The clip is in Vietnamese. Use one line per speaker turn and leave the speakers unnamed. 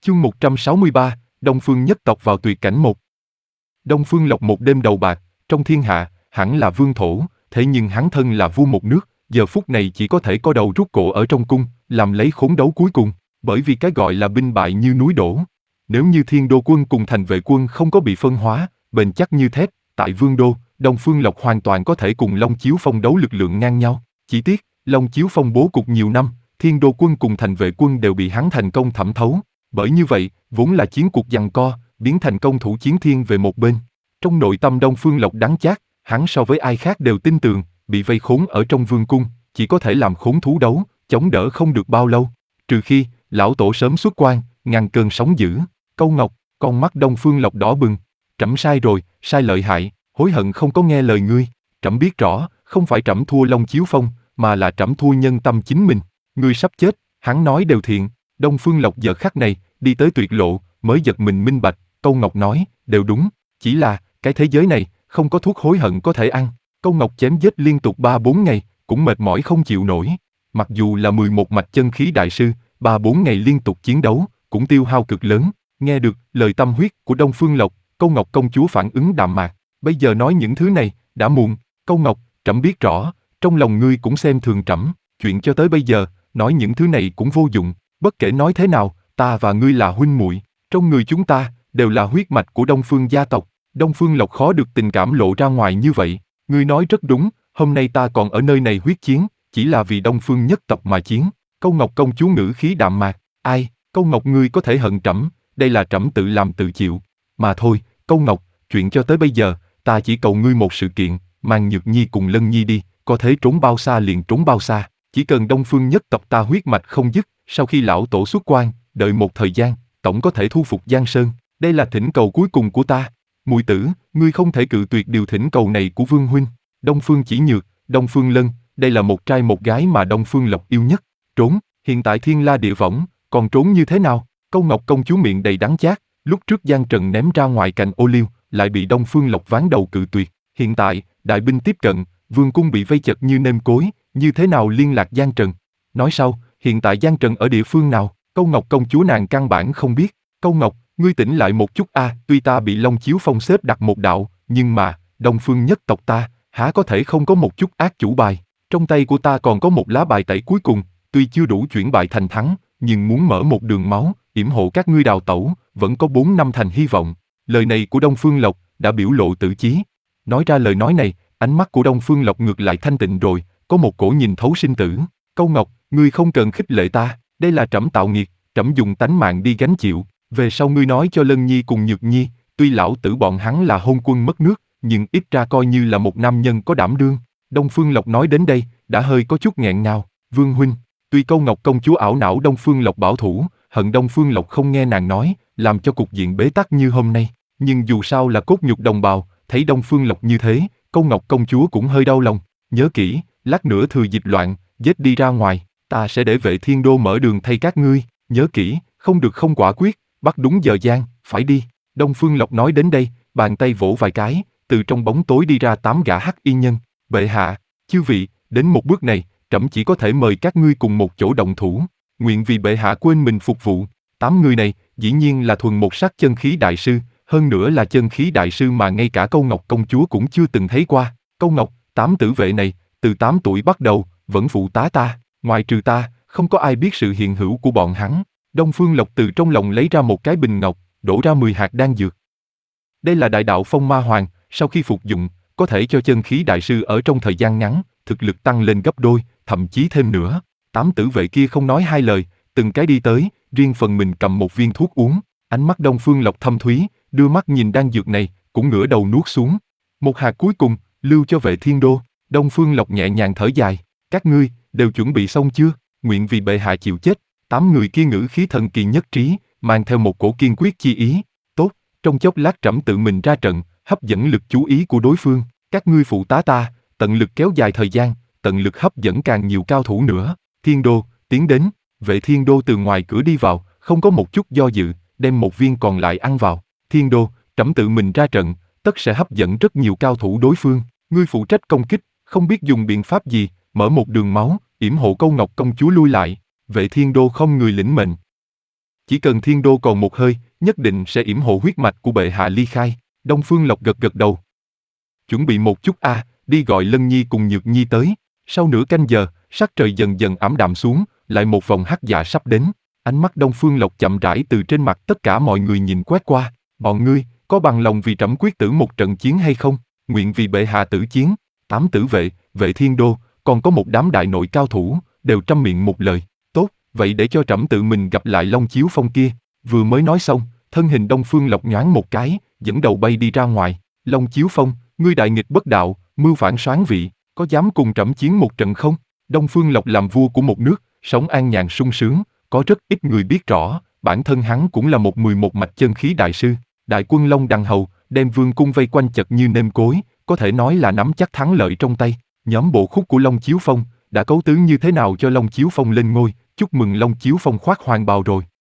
Chương 163, Đông Phương nhất tộc vào tuyệt cảnh 1. Đông Phương Lộc một đêm đầu bạc, trong thiên hạ, hẳn là vương thổ, thế nhưng hắn thân là vua một nước, giờ phút này chỉ có thể co đầu rút cổ ở trong cung, làm lấy khốn đấu cuối cùng, bởi vì cái gọi là binh bại như núi đổ. Nếu như Thiên Đô quân cùng Thành Vệ quân không có bị phân hóa, bền chắc như thép, tại Vương Đô, Đông Phương Lộc hoàn toàn có thể cùng Long Chiếu Phong đấu lực lượng ngang nhau. Chỉ tiếc, Long Chiếu Phong bố cục nhiều năm, Thiên Đô quân cùng Thành Vệ quân đều bị hắn thành công thẩm thấu. Bởi như vậy, vốn là chiến cuộc giằng co, biến thành công thủ chiến thiên về một bên. Trong nội tâm Đông Phương Lộc đắng chát, hắn so với ai khác đều tin tưởng, bị vây khốn ở trong vương cung, chỉ có thể làm khốn thú đấu, chống đỡ không được bao lâu. Trừ khi, lão tổ sớm xuất quan, ngăn cơn sóng dữ. Câu Ngọc, con mắt Đông Phương Lộc đỏ bừng. Trẫm sai rồi, sai lợi hại, hối hận không có nghe lời ngươi. Trẫm biết rõ, không phải trẫm thua Long Chiếu Phong, mà là trẫm thua nhân tâm chính mình. Ngươi sắp chết, hắn nói đều thiện. Đông Phương Lộc giờ khắc này, đi tới tuyệt lộ, mới giật mình minh bạch. Câu Ngọc nói, đều đúng, chỉ là, cái thế giới này, không có thuốc hối hận có thể ăn. Câu Ngọc chém giết liên tục 3-4 ngày, cũng mệt mỏi không chịu nổi. Mặc dù là 11 mạch chân khí đại sư, 3-4 ngày liên tục chiến đấu, cũng tiêu hao cực lớn. Nghe được lời tâm huyết của Đông Phương Lộc, Câu Ngọc công chúa phản ứng đạm mạc. Bây giờ nói những thứ này, đã muộn. Câu Ngọc, trẫm biết rõ, trong lòng ngươi cũng xem thường trẫm, chuyện cho tới bây giờ, nói những thứ này cũng vô dụng. Bất kể nói thế nào, ta và ngươi là huynh muội, trong người chúng ta đều là huyết mạch của Đông Phương gia tộc. Đông Phương Lộc khó được tình cảm lộ ra ngoài như vậy. Ngươi nói rất đúng, hôm nay ta còn ở nơi này huyết chiến, chỉ là vì Đông Phương nhất tộc mà chiến. Câu Ngọc công chúa ngữ khí đạm mạc. Ai, Câu Ngọc ngươi có thể hận trẫm, đây là trẫm tự làm tự chịu. Mà thôi, Câu Ngọc, chuyện cho tới bây giờ, ta chỉ cầu ngươi một sự kiện, mang Nhược Nhi cùng Lân Nhi đi, có thể trốn bao xa liền trốn bao xa. Chỉ cần Đông Phương nhất tộc ta huyết mạch không dứt, sau khi lão tổ xuất quan, đợi một thời gian, tổng có thể thu phục Giang Sơn. Đây là thỉnh cầu cuối cùng của ta. Mùi tử, ngươi không thể cự tuyệt điều thỉnh cầu này của Vương huynh. Đông Phương Chỉ Nhược, Đông Phương Lân, đây là một trai một gái mà Đông Phương Lộc yêu nhất. Trốn, hiện tại thiên la địa võng, còn trốn như thế nào? Câu Ngọc công chúa miệng đầy đắng chát, lúc trước Giang Trần ném ra ngoài cành ô liu, lại bị Đông Phương Lộc ván đầu cự tuyệt. Hiện tại, đại binh tiếp cận, vương cung bị vây chật như nêm cối, như thế nào liên lạc Giang Trần? Nói sau, hiện tại Giang Trần ở địa phương nào? Câu Ngọc công chúa nàng căn bản không biết. Câu Ngọc, ngươi tỉnh lại một chút a, tuy ta bị Long Chiếu Phong xếp đặt một đạo, nhưng mà, Đông Phương nhất tộc ta, há có thể không có một chút ác chủ bài. Trong tay của ta còn có một lá bài tẩy cuối cùng, tuy chưa đủ chuyển bại thành thắng, nhưng muốn mở một đường máu, yểm hộ các ngươi đào tẩu, vẫn có 4 năm thành hy vọng. Lời này của Đông Phương Lộc đã biểu lộ tự chí. Nói ra lời nói này, ánh mắt của Đông Phương Lộc ngược lại thanh tịnh rồi, có một cổ nhìn thấu sinh tử. Câu Ngọc, ngươi không cần khích lệ ta, đây là trẫm tạo nghiệt, trẫm dùng tánh mạng đi gánh chịu. Về sau ngươi nói cho Lân Nhi cùng Nhược Nhi, tuy lão tử bọn hắn là hôn quân mất nước, nhưng ít ra coi như là một nam nhân có đảm đương. Đông Phương Lộc nói đến đây, đã hơi có chút nghẹn ngào. Vương huynh, tuy Câu Ngọc công chúa ảo não Đông Phương Lộc bảo thủ, hận Đông Phương Lộc không nghe nàng nói, làm cho cục diện bế tắc như hôm nay. Nhưng dù sao là cốt nhục đồng bào, thấy Đông Phương Lộc như thế, Câu Ngọc công chúa cũng hơi đau lòng. Nhớ kỹ, lát nữa thừa dịp loạn, giết đi ra ngoài, ta sẽ để Vệ Thiên Đô mở đường thay các ngươi. Nhớ kỹ, không được không quả quyết, bắt đúng giờ gian, phải đi. Đông Phương Lộc nói đến đây, bàn tay vỗ vài cái, từ trong bóng tối đi ra 8 gã hắc y nhân. Bệ hạ, chư vị, đến một bước này, trẫm chỉ có thể mời các ngươi cùng một chỗ động thủ. Nguyện vì bệ hạ quên mình phục vụ. 8 người này, dĩ nhiên là thuần một sắc chân khí đại sư, hơn nữa là chân khí đại sư mà ngay cả Câu Ngọc công chúa cũng chưa từng thấy qua. Câu Ngọc, 8 tử vệ này, từ 8 tuổi bắt đầu, vẫn phụ tá ta, ngoài trừ ta, không có ai biết sự hiện hữu của bọn hắn. Đông Phương Lộc từ trong lòng lấy ra một cái bình ngọc, đổ ra 10 hạt đan dược. Đây là đại đạo phong ma hoàng, sau khi phục dụng, có thể cho chân khí đại sư ở trong thời gian ngắn, thực lực tăng lên gấp đôi, thậm chí thêm nữa. 8 tử vệ kia không nói hai lời, từng cái đi tới, riêng phần mình cầm một viên thuốc uống. Ánh mắt Đông Phương Lộc thâm thúy, đưa mắt nhìn đan dược này, cũng ngửa đầu nuốt xuống. Một hạt cuối cùng, lưu cho Vệ Thiên Đô. Đông Phương Lộc nhẹ nhàng thở dài. Các ngươi, đều chuẩn bị xong chưa? Nguyện vì bệ hạ chịu chết. 8 người kia ngữ khí thần kỳ nhất trí, mang theo một cổ kiên quyết chi ý. Tốt, trong chốc lát trẫm tự mình ra trận, hấp dẫn lực chú ý của đối phương. Các ngươi phụ tá ta, tận lực kéo dài thời gian, tận lực hấp dẫn càng nhiều cao thủ nữa. Thiên Đô, tiến đến. Vệ Thiên Đô từ ngoài cửa đi vào, không có một chút do dự, đem một viên còn lại ăn vào. Thiên Đô, trẫm tự mình ra trận, tất sẽ hấp dẫn rất nhiều cao thủ đối phương. Ngươi phụ trách công kích, không biết dùng biện pháp gì, mở một đường máu, yểm hộ Câu Ngọc công chúa lui lại. Vệ Thiên Đô không người lĩnh mệnh. Chỉ cần Thiên Đô còn một hơi, nhất định sẽ yểm hộ huyết mạch của bệ hạ ly khai. Đông Phương Lộc gật gật đầu. Chuẩn bị một chút đi gọi Lân Nhi cùng Nhược Nhi tới. Sau nửa canh giờ, sắc trời dần dần ảm đạm xuống, lại một vòng hắc dạ sắp đến. Ánh mắt Đông Phương Lộc chậm rãi từ trên mặt tất cả mọi người nhìn quét qua. Bọn ngươi, có bằng lòng vì trẫm quyết tử một trận chiến hay không? Nguyện vì bệ hạ tử chiến. 8 tử vệ, vệ Thiên Đô, còn có một đám đại nội cao thủ, đều trăm miệng một lời. Tốt, vậy để cho trẫm tự mình gặp lại Long Chiếu Phong kia. Vừa mới nói xong, thân hình Đông Phương Lộc nhoáng một cái, dẫn đầu bay đi ra ngoài. Long Chiếu Phong, ngươi đại nghịch bất đạo, mưu phản soán vị, có dám cùng trẫm chiến một trận không? Đông Phương Lộc làm vua của một nước, sống an nhàn sung sướng, có rất ít người biết rõ, bản thân hắn cũng là một 11 mạch chân khí đại sư. Đại quân Long Đằng Hầu, đem vương cung vây quanh chật như nêm cối, có thể nói là nắm chắc thắng lợi trong tay. Nhóm bộ khúc của Long Chiếu Phong đã cấu tướng như thế nào cho Long Chiếu Phong lên ngôi, chúc mừng Long Chiếu Phong khoác hoàng bào rồi.